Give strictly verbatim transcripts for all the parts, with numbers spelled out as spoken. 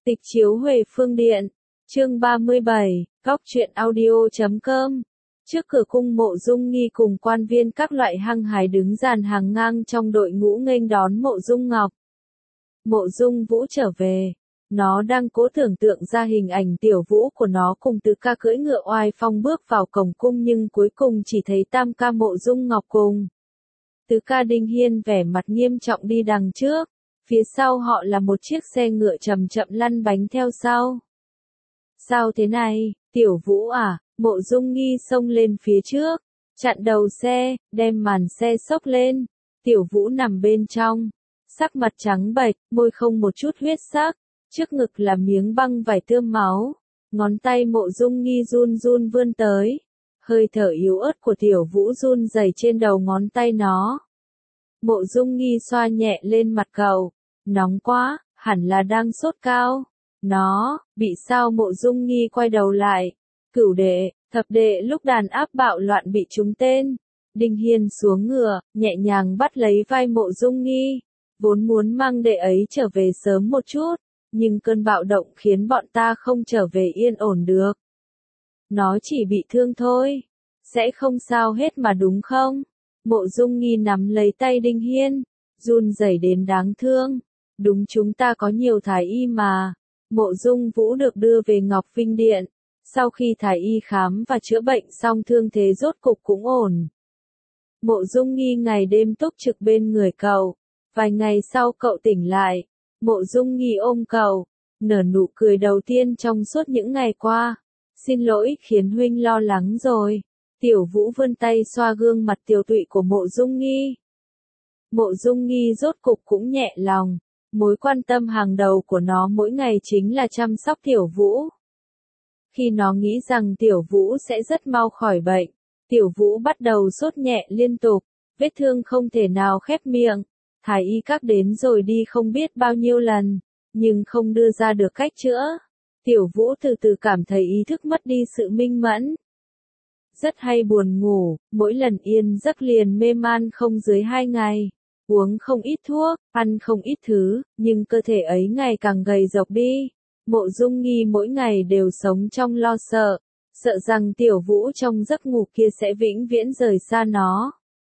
Tịch chiếu Huệ Phương Điện, chương ba mươi bảy, góc truyện audio chấm com. Trước cửa cung Mộ Dung Nghi cùng quan viên các loại hăng hái đứng dàn hàng ngang trong đội ngũ nghênh đón Mộ Dung Ngọc. Mộ Dung Vũ trở về, nó đang cố tưởng tượng ra hình ảnh tiểu vũ của nó cùng Tứ ca cưỡi ngựa oai phong bước vào cổng cung, nhưng cuối cùng chỉ thấy tam ca Mộ Dung Ngọc cùng Tứ ca Đinh Hiên vẻ mặt nghiêm trọng đi đằng trước. Phía sau họ là một chiếc xe ngựa chậm chậm lăn bánh theo sau. Sao thế này, tiểu vũ à? Mộ Dung Nghi xông lên phía trước, chặn đầu xe, đem màn xe xốc lên. Tiểu vũ nằm bên trong, sắc mặt trắng bệch, môi không một chút huyết sắc, trước ngực là miếng băng vải tươm máu. Ngón tay Mộ Dung Nghi run run vươn tới, hơi thở yếu ớt của tiểu vũ run rẩy trên đầu ngón tay nó. Mộ Dung Nghi xoa nhẹ lên mặt cậu. Nóng quá, hẳn là đang sốt cao. Nó, bị sao? Mộ Dung Nghi quay đầu lại. Cửu đệ, thập đệ lúc đàn áp bạo loạn bị trúng tên. Đinh Hiên xuống ngựa, nhẹ nhàng bắt lấy vai Mộ Dung Nghi. Vốn muốn mang đệ ấy trở về sớm một chút, nhưng cơn bạo động khiến bọn ta không trở về yên ổn được. Nó chỉ bị thương thôi, sẽ không sao hết mà đúng không? Mộ Dung Nghi nắm lấy tay Đinh Hiên, run rẩy đến đáng thương. Đúng, chúng ta có nhiều thái y mà. Mộ Dung Vũ được đưa về Ngọc Vinh Điện. Sau khi thái y khám và chữa bệnh xong, thương thế rốt cục cũng ổn. Mộ Dung Nghi ngày đêm túc trực bên người cậu. Vài ngày sau cậu tỉnh lại. Mộ Dung Nghi ôm cậu, nở nụ cười đầu tiên trong suốt những ngày qua. Xin lỗi khiến huynh lo lắng rồi. Tiểu Vũ vươn tay xoa gương mặt tiều tụy của Mộ Dung Nghi. Mộ Dung Nghi rốt cục cũng nhẹ lòng. Mối quan tâm hàng đầu của nó mỗi ngày chính là chăm sóc Tiểu Vũ. Khi nó nghĩ rằng Tiểu Vũ sẽ rất mau khỏi bệnh, Tiểu Vũ bắt đầu sốt nhẹ liên tục, vết thương không thể nào khép miệng. Thái y các đến rồi đi không biết bao nhiêu lần, nhưng không đưa ra được cách chữa. Tiểu Vũ từ từ cảm thấy ý thức mất đi sự minh mẫn. Rất hay buồn ngủ, mỗi lần yên giấc liền mê man không dưới hai ngày. Uống không ít thuốc, ăn không ít thứ, nhưng cơ thể ấy ngày càng gầy rộc đi. Mộ Dung Nghi mỗi ngày đều sống trong lo sợ, sợ rằng Tiểu Vũ trong giấc ngủ kia sẽ vĩnh viễn rời xa nó.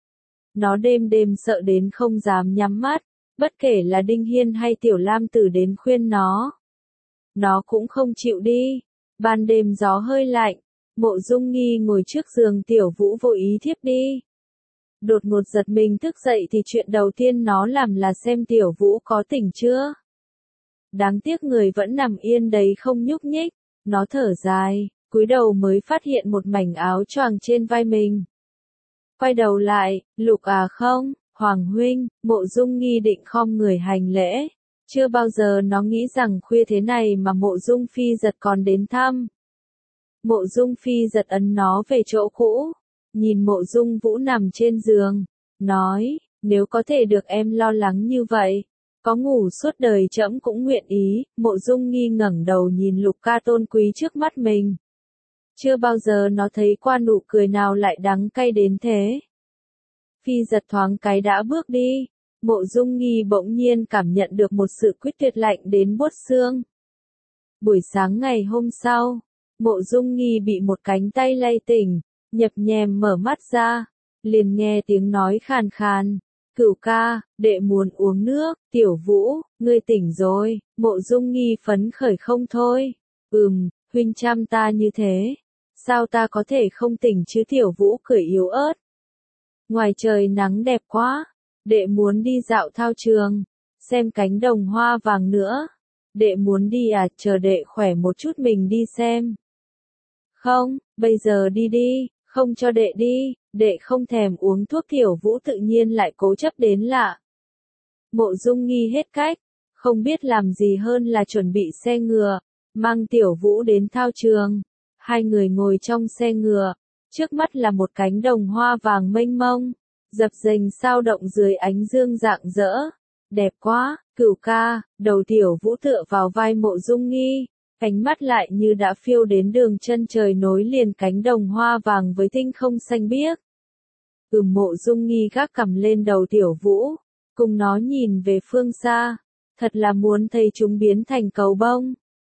Nó đêm đêm sợ đến không dám nhắm mắt, bất kể là Đinh Hiên hay Tiểu Lam Tử đến khuyên nó. Nó cũng không chịu đi. Ban đêm gió hơi lạnh, Mộ Dung Nghi ngồi trước giường Tiểu Vũ vô ý thiếp đi. Đột ngột giật mình thức dậy thì chuyện đầu tiên nó làm là xem Tiểu Vũ có tỉnh chưa. Đáng tiếc người vẫn nằm yên đấy không nhúc nhích. Nó thở dài, cúi đầu mới phát hiện một mảnh áo choàng trên vai mình. Quay đầu lại, Lục à không, Hoàng huynh. Mộ Dung Nghi định khom người hành lễ. Chưa bao giờ nó nghĩ rằng khuya thế này mà Mộ Dung Phi Giật còn đến thăm. Mộ Dung Phi Giật ấn nó về chỗ cũ. Nhìn Mộ Dung Vũ nằm trên giường, nói, nếu có thể được em lo lắng như vậy, có ngủ suốt đời trẫm cũng nguyện ý. Mộ Dung Nghi ngẩng đầu nhìn Lục ca tôn quý trước mắt mình. Chưa bao giờ nó thấy qua nụ cười nào lại đắng cay đến thế. Phi Giật thoáng cái đã bước đi. Mộ Dung Nghi bỗng nhiên cảm nhận được một sự quyết tuyệt lạnh đến buốt xương. Buổi sáng ngày hôm sau, Mộ Dung Nghi bị một cánh tay lay tỉnh. Nhập nhèm mở mắt ra, liền nghe tiếng nói khàn khàn. Cửu ca, đệ muốn uống nước. Tiểu Vũ, ngươi tỉnh rồi. Mộ Dung Nghi phấn khởi không thôi. Ừm, huynh chăm ta như thế, sao ta có thể không tỉnh chứ? Tiểu Vũ cười yếu ớt. Ngoài trời nắng đẹp quá, đệ muốn đi dạo thao trường, xem cánh đồng hoa vàng nữa. Đệ muốn đi à? Chờ đệ khỏe một chút mình đi xem. Không, bây giờ đi đi. Không cho đệ đi, đệ không thèm uống thuốc. Tiểu Vũ tự nhiên lại cố chấp đến lạ. Mộ Dung Nghi hết cách, không biết làm gì hơn là chuẩn bị xe ngựa, mang Tiểu Vũ đến thao trường. Hai người ngồi trong xe ngựa, trước mắt là một cánh đồng hoa vàng mênh mông, dập dềnh sao động dưới ánh dương rạng rỡ. Đẹp quá, Cửu ca. Đầu Tiểu Vũ tựa vào vai Mộ Dung Nghi. Ánh mắt lại như đã phiêu đến đường chân trời nối liền cánh đồng hoa vàng với tinh không xanh biếc. Ừm. Mộ Dung Nghi gác cằm lên đầu Tiểu Vũ, cùng nó nhìn về phương xa. Thật là muốn thấy chúng biến thành cầu bông.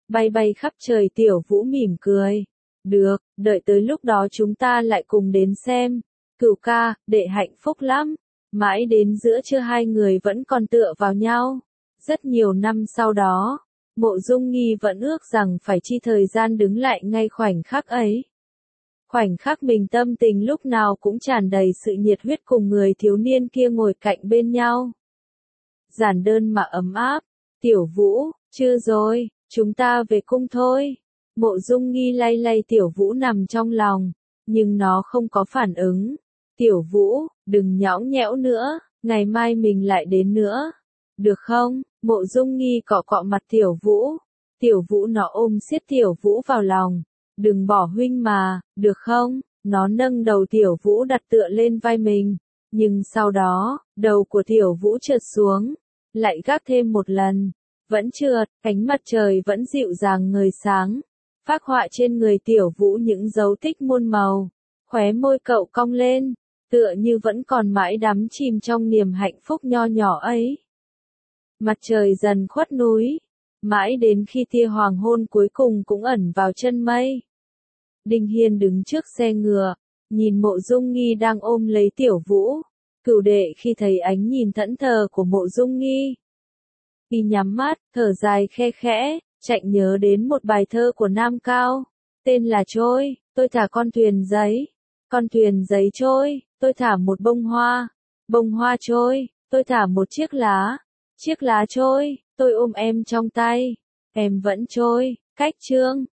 bay bay khắp trời. Tiểu Vũ mỉm cười. Được, đợi tới lúc đó chúng ta lại cùng đến xem. Cửu ca, đệ hạnh phúc lắm. Mãi đến giữa trưa hai người vẫn còn tựa vào nhau. Rất nhiều năm sau đó, Mộ Dung Nghi vẫn ước rằng phải chi thời gian đứng lại ngay khoảnh khắc ấy. Khoảnh khắc mình tâm tình lúc nào cũng tràn đầy sự nhiệt huyết cùng người thiếu niên kia ngồi cạnh bên nhau. Giản đơn mà ấm áp. Tiểu Vũ, chưa rồi, chúng ta về cung thôi. Mộ Dung Nghi lay lay Tiểu Vũ nằm trong lòng, nhưng nó không có phản ứng. Tiểu Vũ, đừng nhõng nhẽo nữa, ngày mai mình lại đến nữa. Được không? Mộ Dung Nghi cọ cọ mặt Tiểu Vũ. Tiểu Vũ nó ôm siết Tiểu Vũ vào lòng. Đừng bỏ huynh mà, được không? Nó nâng đầu Tiểu Vũ đặt tựa lên vai mình. Nhưng sau đó, đầu của Tiểu Vũ trượt xuống. Lại gác thêm một lần. Vẫn trượt, ánh mặt trời vẫn dịu dàng ngời sáng. Phác họa trên người Tiểu Vũ những dấu tích muôn màu. Khóe môi cậu cong lên. Tựa như vẫn còn mãi đắm chìm trong niềm hạnh phúc nho nhỏ ấy. Mặt trời dần khuất núi. Mãi đến khi tia hoàng hôn cuối cùng cũng ẩn vào chân mây. Đinh Hiên đứng trước xe ngựa, nhìn Mộ Dung Nghi đang ôm lấy Tiểu Vũ. Cửu đệ khi thấy ánh nhìn thẫn thờ của Mộ Dung Nghi, y nhắm mắt, thở dài khe khẽ, chạy nhớ đến một bài thơ của Nam Cao, tên là Trôi. Tôi thả con thuyền giấy, con thuyền giấy trôi, tôi thả một bông hoa, bông hoa trôi, tôi thả một chiếc lá, chiếc lá trôi, tôi ôm em trong tay, em vẫn trôi. Cách chương